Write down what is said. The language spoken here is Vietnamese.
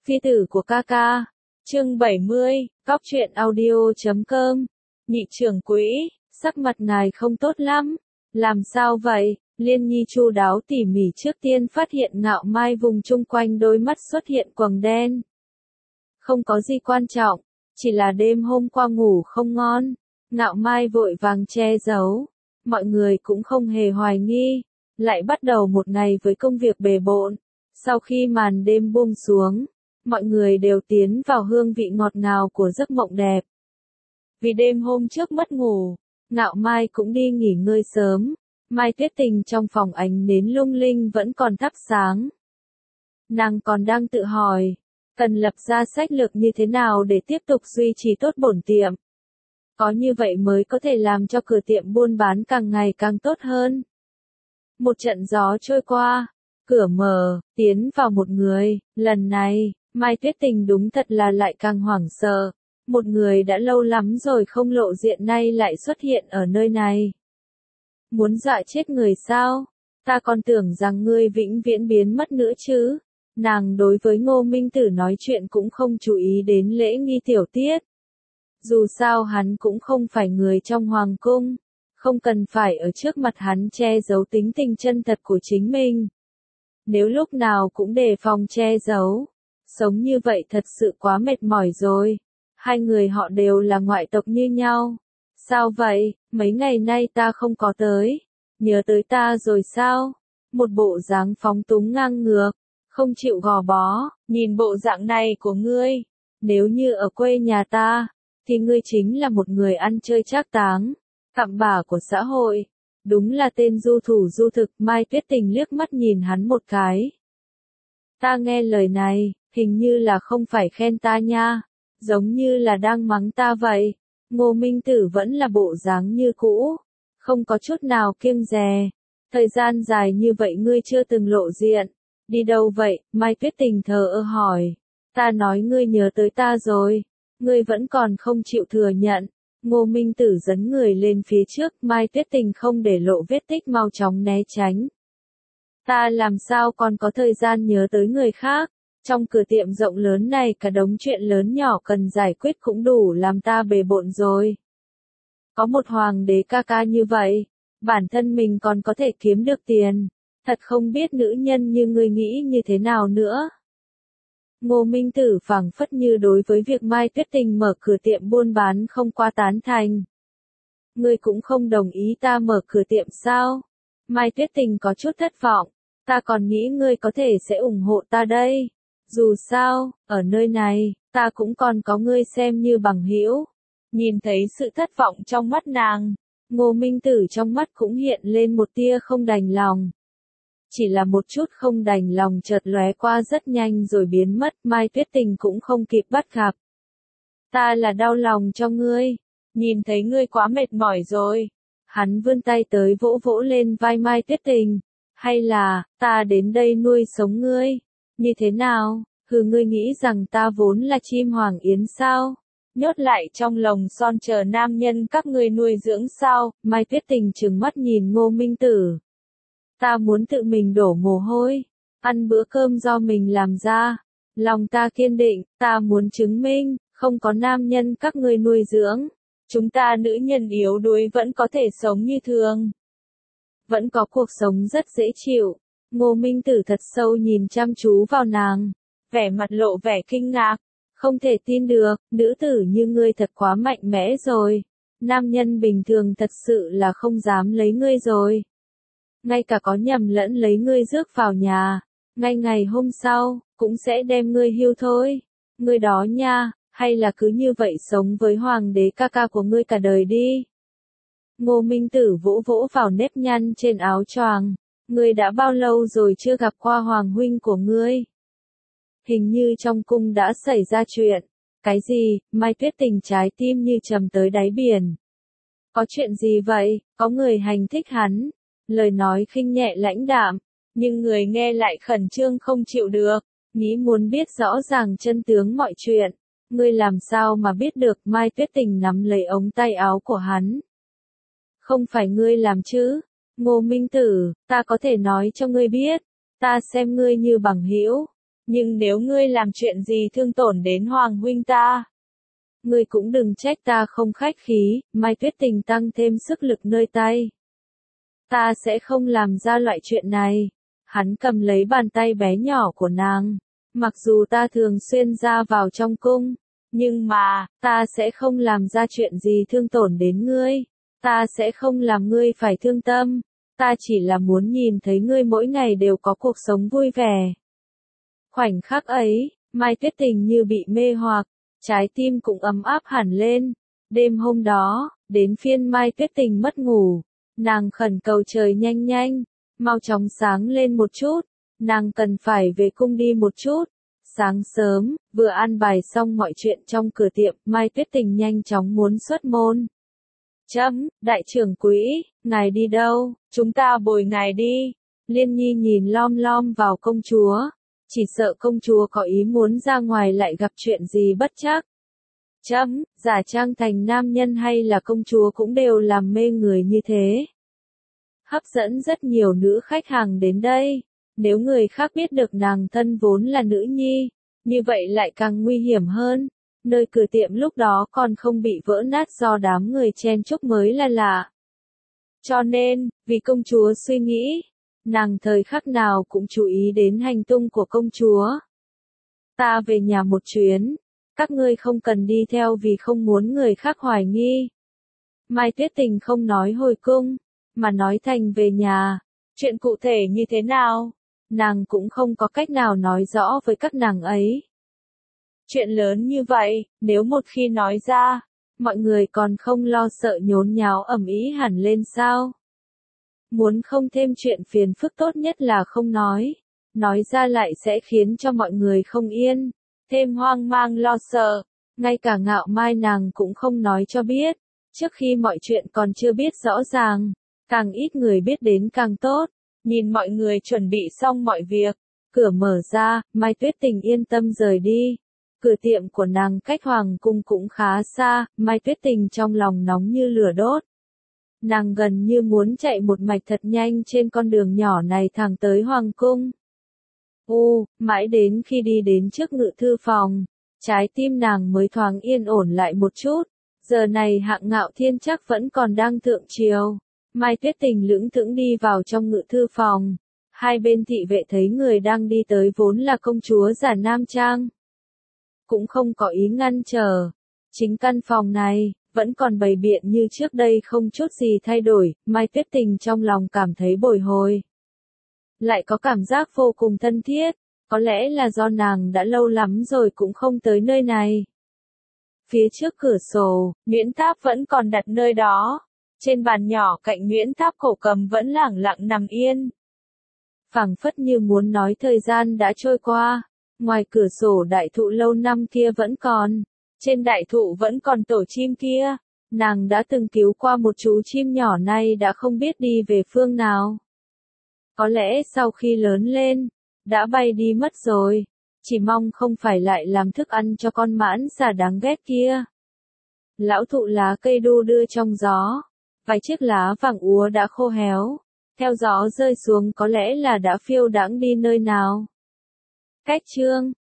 Phi tử của ca ca. Chương 70, Cóc truyện audio.com. Nhị trưởng quỹ, sắc mặt ngài không tốt lắm. Làm sao vậy? Liên Nhi chu đáo tỉ mỉ trước tiên phát hiện Ngạo Mai vùng chung quanh đôi mắt xuất hiện quầng đen. Không có gì quan trọng, chỉ là đêm hôm qua ngủ không ngon. Ngạo Mai vội vàng che giấu. Mọi người cũng không hề hoài nghi. Lại bắt đầu một ngày với công việc bề bộn. Sau khi màn đêm buông xuống, mọi người đều tiến vào hương vị ngọt ngào của giấc mộng đẹp. Vì đêm hôm trước mất ngủ, Ngạo Mai cũng đi nghỉ ngơi sớm. Mai Tuyết Tình trong phòng ánh nến lung linh vẫn còn thắp sáng. Nàng còn đang tự hỏi, cần lập ra sách lược như thế nào để tiếp tục duy trì tốt bổn tiệm. Có như vậy mới có thể làm cho cửa tiệm buôn bán càng ngày càng tốt hơn. Một trận gió trôi qua, cửa mở, tiến vào một người, lần này, Mai Tuyết Tình đúng thật là lại càng hoảng sợ. Một người đã lâu lắm rồi không lộ diện nay lại xuất hiện ở nơi này. Muốn dọa chết người sao? Ta còn tưởng rằng ngươi vĩnh viễn biến mất nữa chứ. Nàng đối với Ngô Minh Tử nói chuyện cũng không chú ý đến lễ nghi tiểu tiết. Dù sao hắn cũng không phải người trong hoàng cung, không cần phải ở trước mặt hắn che giấu tính tình chân thật của chính mình. Nếu lúc nào cũng đề phòng che giấu, sống như vậy thật sự quá mệt mỏi rồi. Hai người họ đều là ngoại tộc như nhau. Sao vậy, mấy ngày nay ta không có tới, nhớ tới ta rồi sao? Một bộ dáng phóng túng ngang ngược, không chịu gò bó, nhìn bộ dạng này của ngươi, nếu như ở quê nhà ta, thì ngươi chính là một người ăn chơi trác táng, cặm bã của xã hội. Đúng là tên du thủ du thực. Mai Tuyết Tình liếc mắt nhìn hắn một cái. Ta nghe lời này, hình như là không phải khen ta nha, giống như là đang mắng ta vậy. Ngô Minh Tử vẫn là bộ dáng như cũ, không có chút nào kiêng dè. Thời gian dài như vậy ngươi chưa từng lộ diện, đi đâu vậy? Mai Tuyết Tình thờ ơ hỏi. Ta nói ngươi nhớ tới ta rồi, ngươi vẫn còn không chịu thừa nhận. Ngô Minh Tử dấn người lên phía trước, Mai Tuyết Tình không để lộ vết tích mau chóng né tránh. Ta làm sao còn có thời gian nhớ tới người khác, trong cửa tiệm rộng lớn này cả đống chuyện lớn nhỏ cần giải quyết cũng đủ làm ta bề bộn rồi. Có một hoàng đế ca ca như vậy, bản thân mình còn có thể kiếm được tiền, thật không biết nữ nhân như ngươi nghĩ như thế nào nữa. Ngô Minh Tử phảng phất như đối với việc Mai Tuyết Tình mở cửa tiệm buôn bán không qua tán thành. Ngươi cũng không đồng ý ta mở cửa tiệm sao? Mai Tuyết Tình có chút thất vọng, ta còn nghĩ ngươi có thể sẽ ủng hộ ta đây. Dù sao, ở nơi này, ta cũng còn có ngươi xem như bằng hữu. Nhìn thấy sự thất vọng trong mắt nàng, Ngô Minh Tử trong mắt cũng hiện lên một tia không đành lòng. Chỉ là một chút không đành lòng chợt lóe qua rất nhanh rồi biến mất, Mai Tuyết Tình cũng không kịp bắt gặp. Ta là đau lòng cho ngươi, nhìn thấy ngươi quá mệt mỏi rồi. Hắn vươn tay tới vỗ vỗ lên vai Mai Tuyết Tình. Hay là, ta đến đây nuôi sống ngươi? Như thế nào? Hừ, ngươi nghĩ rằng ta vốn là chim hoàng yến sao? Nhốt lại trong lồng son chờ nam nhân các ngươi nuôi dưỡng sao? Mai Tuyết Tình trừng mắt nhìn Ngô Minh Tử. Ta muốn tự mình đổ mồ hôi, ăn bữa cơm do mình làm ra. Lòng ta kiên định, ta muốn chứng minh, không có nam nhân các ngươi nuôi dưỡng. Chúng ta nữ nhân yếu đuối vẫn có thể sống như thường. Vẫn có cuộc sống rất dễ chịu. Ngô Minh Tử thật sâu nhìn chăm chú vào nàng, vẻ mặt lộ vẻ kinh ngạc. Không thể tin được, nữ tử như ngươi thật quá mạnh mẽ rồi. Nam nhân bình thường thật sự là không dám lấy ngươi rồi. Ngay cả có nhầm lẫn lấy ngươi rước vào nhà, ngay ngày hôm sau, cũng sẽ đem ngươi hưu thôi. Ngươi đó nha, hay là cứ như vậy sống với hoàng đế ca ca của ngươi cả đời đi. Ngô Minh Tử vỗ vỗ vào nếp nhăn trên áo choàng. Ngươi đã bao lâu rồi chưa gặp qua hoàng huynh của ngươi? Hình như trong cung đã xảy ra chuyện. Cái gì? Mai Tuyết Tình trái tim như trầm tới đáy biển. Có chuyện gì vậy? Có người hành thích hắn. Lời nói khinh nhẹ lãnh đạm, nhưng người nghe lại khẩn trương không chịu được, nghĩ muốn biết rõ ràng chân tướng mọi chuyện. Ngươi làm sao mà biết được? Mai Tuyết Tình nắm lấy ống tay áo của hắn. Không phải ngươi làm chứ? Ngô Minh Tử, ta có thể nói cho ngươi biết, ta xem ngươi như bằng hữu, Nhưng nếu ngươi làm chuyện gì thương tổn đến Hoàng huynh ta, ngươi cũng đừng trách ta không khách khí. Mai Tuyết Tình tăng thêm sức lực nơi tay. Ta sẽ không làm ra loại chuyện này. Hắn cầm lấy bàn tay bé nhỏ của nàng. Mặc dù ta thường xuyên ra vào trong cung, nhưng mà, ta sẽ không làm ra chuyện gì thương tổn đến ngươi. Ta sẽ không làm ngươi phải thương tâm. Ta chỉ là muốn nhìn thấy ngươi mỗi ngày đều có cuộc sống vui vẻ. Khoảnh khắc ấy, Mai Tuyết Tình như bị mê hoặc, trái tim cũng ấm áp hẳn lên. Đêm hôm đó, đến phiên Mai Tuyết Tình mất ngủ. Nàng khẩn cầu trời nhanh nhanh, mau chóng sáng lên một chút. Nàng cần phải về cung đi một chút. Sáng sớm, vừa an bài xong mọi chuyện trong cửa tiệm, Mai Tuyết Tình nhanh chóng muốn xuất môn. Đại trưởng quỹ, ngài đi đâu? Chúng ta bồi ngài đi. Liên Nhi nhìn lom lom vào công chúa. Chỉ sợ công chúa có ý muốn ra ngoài lại gặp chuyện gì bất trắc. Giả trang thành nam nhân hay là công chúa cũng đều làm mê người như thế. Hấp dẫn rất nhiều nữ khách hàng đến đây. Nếu người khác biết được nàng thân vốn là nữ nhi, như vậy lại càng nguy hiểm hơn. Nơi cửa tiệm lúc đó còn không bị vỡ nát do đám người chen chúc mới là lạ. Cho nên, vì công chúa suy nghĩ, nàng thời khắc nào cũng chú ý đến hành tung của công chúa. Ta về nhà một chuyến, các ngươi không cần đi theo vì không muốn người khác hoài nghi. Mai Tuyết Tình không nói hồi cung, mà nói thành về nhà. Chuyện cụ thể như thế nào? Nàng cũng không có cách nào nói rõ với các nàng ấy. Chuyện lớn như vậy, nếu một khi nói ra, mọi người còn không lo sợ nhốn nháo ầm ĩ hẳn lên sao? Muốn không thêm chuyện phiền phức tốt nhất là không nói. Nói ra lại sẽ khiến cho mọi người không yên, thêm hoang mang lo sợ. Ngay cả Ngạo Mai nàng cũng không nói cho biết. Trước khi mọi chuyện còn chưa biết rõ ràng, càng ít người biết đến càng tốt. Nhìn mọi người chuẩn bị xong mọi việc, cửa mở ra, Mai Tuyết Tình yên tâm rời đi. Cửa tiệm của nàng cách Hoàng cung cũng khá xa, Mai Tuyết Tình trong lòng nóng như lửa đốt. Nàng gần như muốn chạy một mạch thật nhanh trên con đường nhỏ này thẳng tới Hoàng cung. Mãi đến khi đi đến trước ngự thư phòng, trái tim nàng mới thoáng yên ổn lại một chút. Giờ này Hạng Ngạo Thiên chắc vẫn còn đang thượng triều. Mai Tuyết Tình lững thững đi vào trong ngự thư phòng. Hai bên thị vệ thấy người đang đi tới vốn là công chúa giả nam trang. Cũng không có ý ngăn trở. Chính căn phòng này, vẫn còn bày biện như trước đây không chút gì thay đổi. Mai Tuyết Tình trong lòng cảm thấy bồi hồi. Lại có cảm giác vô cùng thân thiết. Có lẽ là do nàng đã lâu lắm rồi cũng không tới nơi này. Phía trước cửa sổ, nhuyễn tháp vẫn còn đặt nơi đó. Trên bàn nhỏ cạnh nhuyễn tháp cổ cầm vẫn lẳng lặng nằm yên. Phảng phất như muốn nói thời gian đã trôi qua. Ngoài cửa sổ đại thụ lâu năm kia vẫn còn. Trên đại thụ vẫn còn tổ chim kia. Nàng đã từng cứu qua một chú chim nhỏ nay đã không biết đi về phương nào. Có lẽ sau khi lớn lên, đã bay đi mất rồi. Chỉ mong không phải lại làm thức ăn cho con mãn xà đáng ghét kia. Lão thụ lá cây đu đưa trong gió. Vài chiếc lá vàng úa đã khô héo. Theo gió rơi xuống có lẽ là đã phiêu đãng đi nơi nào. Cách chương